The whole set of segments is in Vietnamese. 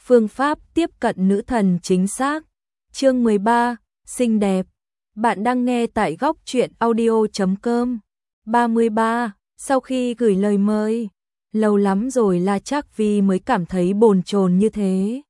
Phương pháp tiếp cận nữ thần chính xác. Chương 13, xinh đẹp. Bạn đang nghe tại góc truyện audio.com. 33. Sau khi gửi lời mời, lâu lắm rồi La Trác Vi mới cảm thấy bồn chồn như thế.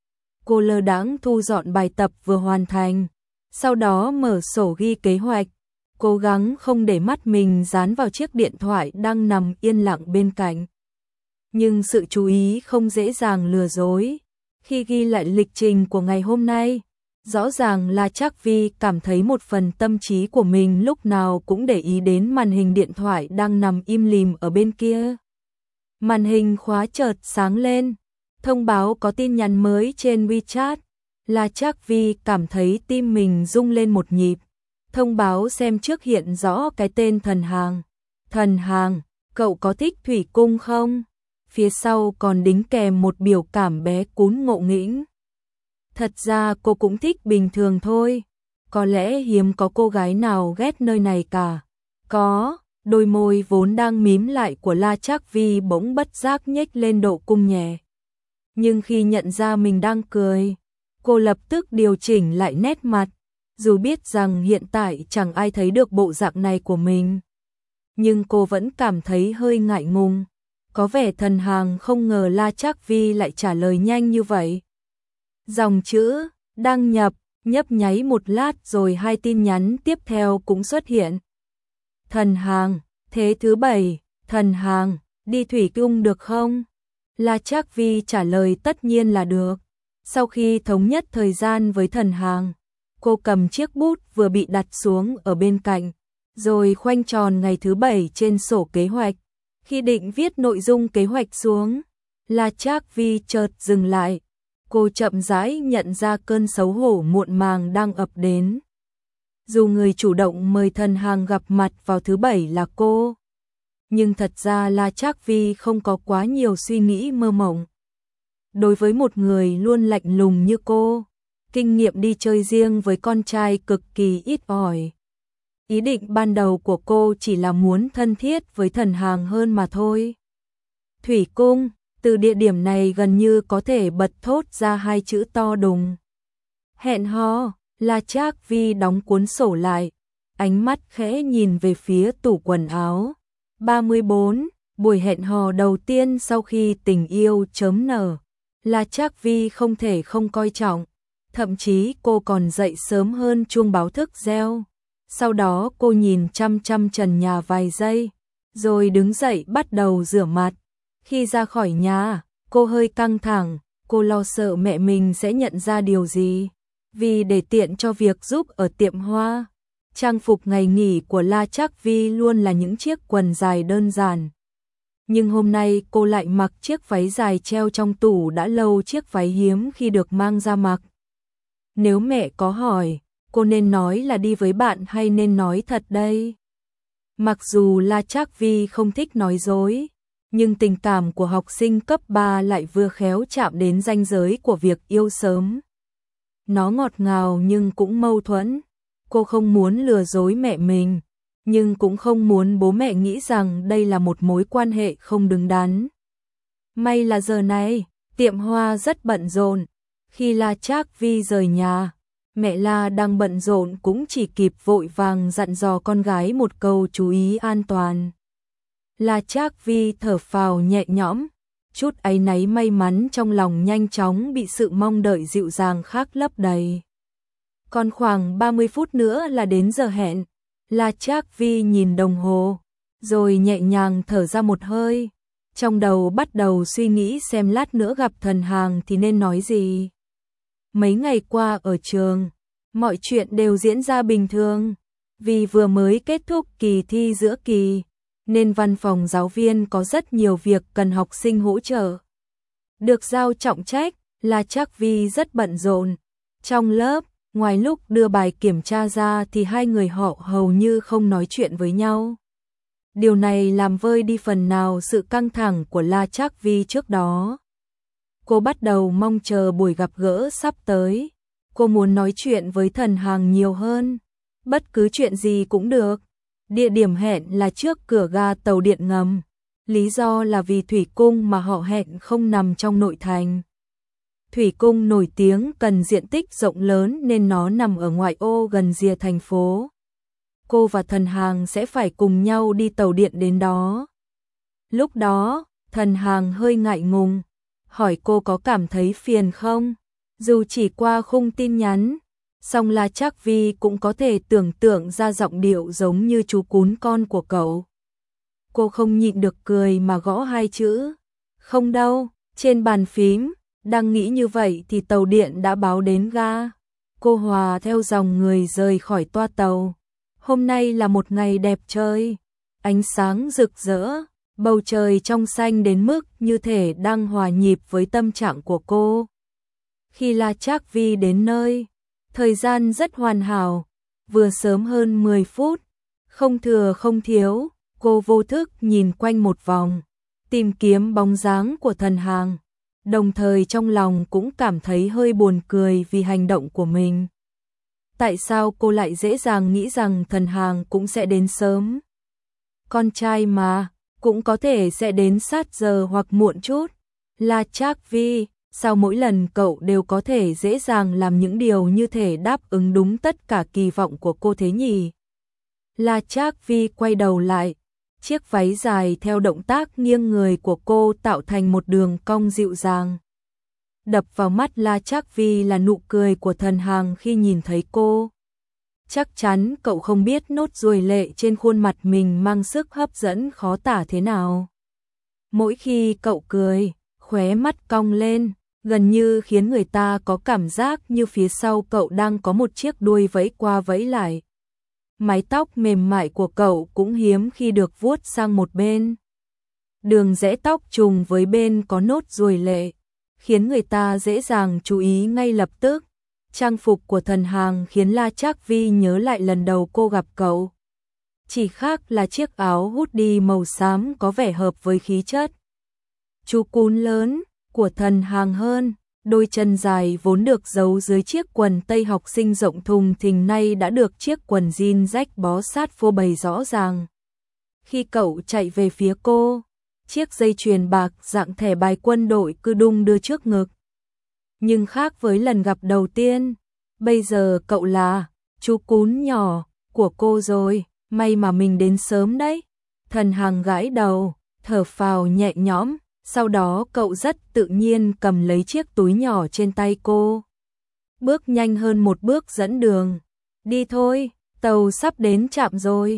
Cô lơ đãng thu dọn bài tập vừa hoàn thành, sau đó mở sổ ghi kế hoạch, cố gắng không để mắt mình dán vào chiếc điện thoại đang nằm yên lặng bên cạnh. Nhưng sự chú ý không dễ dàng lừa dối. Khi ghi lại lịch trình của ngày hôm nay, rõ ràng là Trác Vi cảm thấy một phần tâm trí của mình lúc nào cũng để ý đến màn hình điện thoại đang nằm im lìm ở bên kia. Màn hình khóa chợt sáng lên, thông báo có tin nhắn mới trên WeChat. Là Trác Vi cảm thấy tim mình rung lên một nhịp. Thông báo xem trước hiện rõ cái tên Thần Hàng. Thần Hàng, cậu có thích thủy cung không? Phía sau còn đính kèm một biểu cảm bé cún ngộ nghĩnh. Thật ra cô cũng thích bình thường thôi. Có lẽ hiếm có cô gái nào ghét nơi này cả. Có, đôi môi vốn đang mím lại của La Trác Vi bỗng bất giác nhếch lên độ cung nhẹ. Nhưng khi nhận ra mình đang cười, cô lập tức điều chỉnh lại nét mặt. Dù biết rằng hiện tại chẳng ai thấy được bộ dạng này của mình, nhưng cô vẫn cảm thấy hơi ngại ngùng. Có vẻ Thần Hàng không ngờ La Trác Vi lại trả lời nhanh như vậy. Dòng chữ đăng nhập nhấp nháy một lát rồi hai tin nhắn tiếp theo cũng xuất hiện. Thần Hàng, thế thứ bảy, Thần Hàng, đi thủy cung được không? La Trác Vi trả lời tất nhiên là được. Sau khi thống nhất thời gian với Thần Hàng, cô cầm chiếc bút vừa bị đặt xuống ở bên cạnh, rồi khoanh tròn ngày thứ bảy trên sổ kế hoạch. Khi định viết nội dung kế hoạch xuống, La Trác Vi chợt dừng lại. Cô chậm rãi nhận ra cơn xấu hổ muộn màng đang ập đến. Dù người chủ động mời Thần Hàng gặp mặt vào thứ bảy là cô, nhưng thật ra La Trác Vi không có quá nhiều suy nghĩ mơ mộng. Đối với một người luôn lạnh lùng như cô, kinh nghiệm đi chơi riêng với con trai cực kỳ ít ỏi. Ý định ban đầu của cô chỉ là muốn thân thiết với Thần Hàng hơn mà thôi. Thủy cung, từ địa điểm này gần như có thể bật thốt ra hai chữ to đùng. Hẹn hò, La Trác Vi đóng cuốn sổ lại, ánh mắt khẽ nhìn về phía tủ quần áo. 34, buổi hẹn hò đầu tiên sau khi tình yêu chớm nở. La Trác Vi không thể không coi trọng, thậm chí cô còn dậy sớm hơn chuông báo thức reo. Sau đó cô nhìn chăm chăm trần nhà vài giây, rồi đứng dậy bắt đầu rửa mặt. Khi ra khỏi nhà, cô hơi căng thẳng, cô lo sợ mẹ mình sẽ nhận ra điều gì. Vì để tiện cho việc giúp ở tiệm hoa, trang phục ngày nghỉ của La Trác Vi luôn là những chiếc quần dài đơn giản. Nhưng hôm nay cô lại mặc chiếc váy dài treo trong tủ đã lâu, chiếc váy hiếm khi được mang ra mặc. Nếu mẹ có hỏi, cô nên nói là đi với bạn hay nên nói thật đây? Mặc dù La Trác Vi không thích nói dối, nhưng tình cảm của học sinh cấp 3 lại vừa khéo chạm đến ranh giới của việc yêu sớm. Nó ngọt ngào nhưng cũng mâu thuẫn. Cô không muốn lừa dối mẹ mình, nhưng cũng không muốn bố mẹ nghĩ rằng đây là một mối quan hệ không đứng đắn. May là giờ này, tiệm hoa rất bận rộn. Khi La Trác Vi rời nhà, mẹ La đang bận rộn cũng chỉ kịp vội vàng dặn dò con gái một câu chú ý an toàn. La Trác Vi thở phào nhẹ nhõm, chút áy náy may mắn trong lòng nhanh chóng bị sự mong đợi dịu dàng khác lấp đầy. Còn khoảng 30 phút nữa là đến giờ hẹn. La Trác Vi nhìn đồng hồ, rồi nhẹ nhàng thở ra một hơi. Trong đầu bắt đầu suy nghĩ xem lát nữa gặp Thần Hàng thì nên nói gì. Mấy ngày qua ở trường, mọi chuyện đều diễn ra bình thường. Vì vừa mới kết thúc kỳ thi giữa kỳ, nên văn phòng giáo viên có rất nhiều việc cần học sinh hỗ trợ. Được giao trọng trách, La Trác Vi rất bận rộn. Trong lớp, ngoài lúc đưa bài kiểm tra ra thì hai người họ hầu như không nói chuyện với nhau. Điều này làm vơi đi phần nào sự căng thẳng của La Trác Vi trước đó. Cô bắt đầu mong chờ buổi gặp gỡ sắp tới. Cô muốn nói chuyện với Thần Hàng nhiều hơn. Bất cứ chuyện gì cũng được. Địa điểm hẹn là trước cửa ga tàu điện ngầm. Lý do là vì thủy cung mà họ hẹn không nằm trong nội thành. Thủy cung nổi tiếng cần diện tích rộng lớn nên nó nằm ở ngoại ô gần rìa thành phố. Cô và Thần Hàng sẽ phải cùng nhau đi tàu điện đến đó. Lúc đó, Thần Hàng hơi ngại ngùng, hỏi cô có cảm thấy phiền không? Dù chỉ qua khung tin nhắn, song La Trác Vi cũng có thể tưởng tượng ra giọng điệu giống như chú cún con của cậu. Cô không nhịn được cười mà gõ hai chữ. Không đâu, trên bàn phím, đang nghĩ như vậy thì tàu điện đã báo đến ga. Cô hòa theo dòng người rời khỏi toa tàu. Hôm nay là một ngày đẹp trời, ánh sáng rực rỡ, bầu trời trong xanh đến mức như thể đang hòa nhịp với tâm trạng của cô. Khi La Trác Vi đến nơi, thời gian rất hoàn hảo, vừa sớm hơn 10 phút, không thừa không thiếu, cô vô thức nhìn quanh một vòng, tìm kiếm bóng dáng của Thần Hàng, đồng thời trong lòng cũng cảm thấy hơi buồn cười vì hành động của mình. Tại sao cô lại dễ dàng nghĩ rằng Thần Hàng cũng sẽ đến sớm? Con trai mà, cũng có thể sẽ đến sát giờ hoặc muộn chút. La Trác Vi, sao mỗi lần cậu đều có thể dễ dàng làm những điều như thể đáp ứng đúng tất cả kỳ vọng của cô thế nhỉ? La Trác Vi quay đầu lại, chiếc váy dài theo động tác nghiêng người của cô tạo thành một đường cong dịu dàng. Đập vào mắt La Trác Vi là nụ cười của Thần Hàng khi nhìn thấy cô. Chắc chắn cậu không biết nốt ruồi lệ trên khuôn mặt mình mang sức hấp dẫn khó tả thế nào. Mỗi khi cậu cười, khóe mắt cong lên, gần như khiến người ta có cảm giác như phía sau cậu đang có một chiếc đuôi vẫy qua vẫy lại. Mái tóc mềm mại của cậu cũng hiếm khi được vuốt sang một bên. Đường rẽ tóc trùng với bên có nốt ruồi lệ, khiến người ta dễ dàng chú ý ngay lập tức. Trang phục của Thần Hàng khiến La Trác Vi nhớ lại lần đầu cô gặp cậu. Chỉ khác là chiếc áo hoodie màu xám có vẻ hợp với khí chất chú cún lớn của Thần Hàng hơn. Đôi chân dài vốn được giấu dưới chiếc quần tây học sinh rộng thùng thình nay đã được chiếc quần jean rách bó sát phô bày rõ ràng. Khi cậu chạy về phía cô, chiếc dây chuyền bạc dạng thẻ bài quân đội cứ đung đưa trước ngực. Nhưng khác với lần gặp đầu tiên, bây giờ cậu là chú cún nhỏ của cô rồi, may mà mình đến sớm đấy. Thần Hàng gãi đầu, thở phào nhẹ nhõm, sau đó cậu rất tự nhiên cầm lấy chiếc túi nhỏ trên tay cô. Bước nhanh hơn một bước dẫn đường. Đi thôi, tàu sắp đến trạm rồi.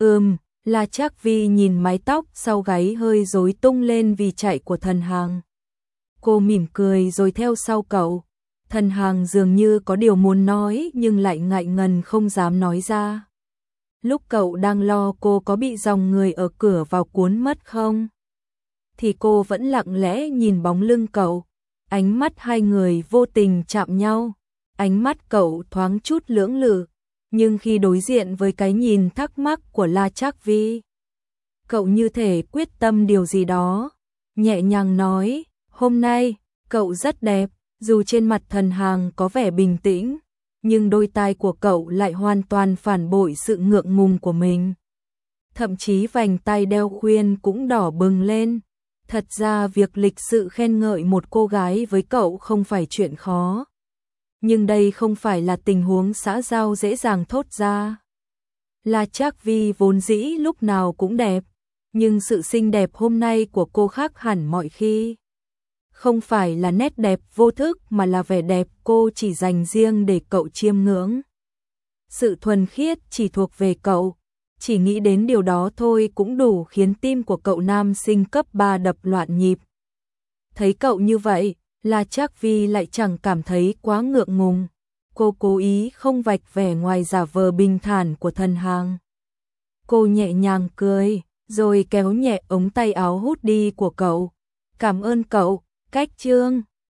La Trác Vi nhìn mái tóc sau gáy hơi rối tung lên vì chạy của Thần Hàng. Cô mỉm cười rồi theo sau cậu. Thần Hàng dường như có điều muốn nói nhưng lại ngại ngần không dám nói ra. Lúc cậu đang lo cô có bị dòng người ở cửa vào cuốn mất không, thì cô vẫn lặng lẽ nhìn bóng lưng cậu. Ánh mắt hai người vô tình chạm nhau. Ánh mắt cậu thoáng chút lưỡng lự, nhưng khi đối diện với cái nhìn thắc mắc của La Trác Vi, cậu như thể quyết tâm điều gì đó, nhẹ nhàng nói, hôm nay, cậu rất đẹp. Dù trên mặt Thần Hàng có vẻ bình tĩnh, nhưng đôi tai của cậu lại hoàn toàn phản bội sự ngượng ngùng của mình. Thậm chí vành tai đeo khuyên cũng đỏ bừng lên. Thật ra việc lịch sự khen ngợi một cô gái với cậu không phải chuyện khó. Nhưng đây không phải là tình huống xã giao dễ dàng thốt ra. La Trác Vi vốn dĩ lúc nào cũng đẹp, nhưng sự xinh đẹp hôm nay của cô khác hẳn mọi khi. Không phải là nét đẹp vô thức mà là vẻ đẹp cô chỉ dành riêng để cậu chiêm ngưỡng. Sự thuần khiết chỉ thuộc về cậu, chỉ nghĩ đến điều đó thôi cũng đủ khiến tim của cậu nam sinh cấp 3 đập loạn nhịp. Thấy cậu như vậy, La Trác Vi lại chẳng cảm thấy quá ngượng ngùng. Cô cố ý không vạch vẻ ngoài giả vờ bình thản của Thần Hàng. Cô nhẹ nhàng cười, rồi kéo nhẹ ống tay áo hoodie của cậu. Cảm ơn cậu, Cách Trương.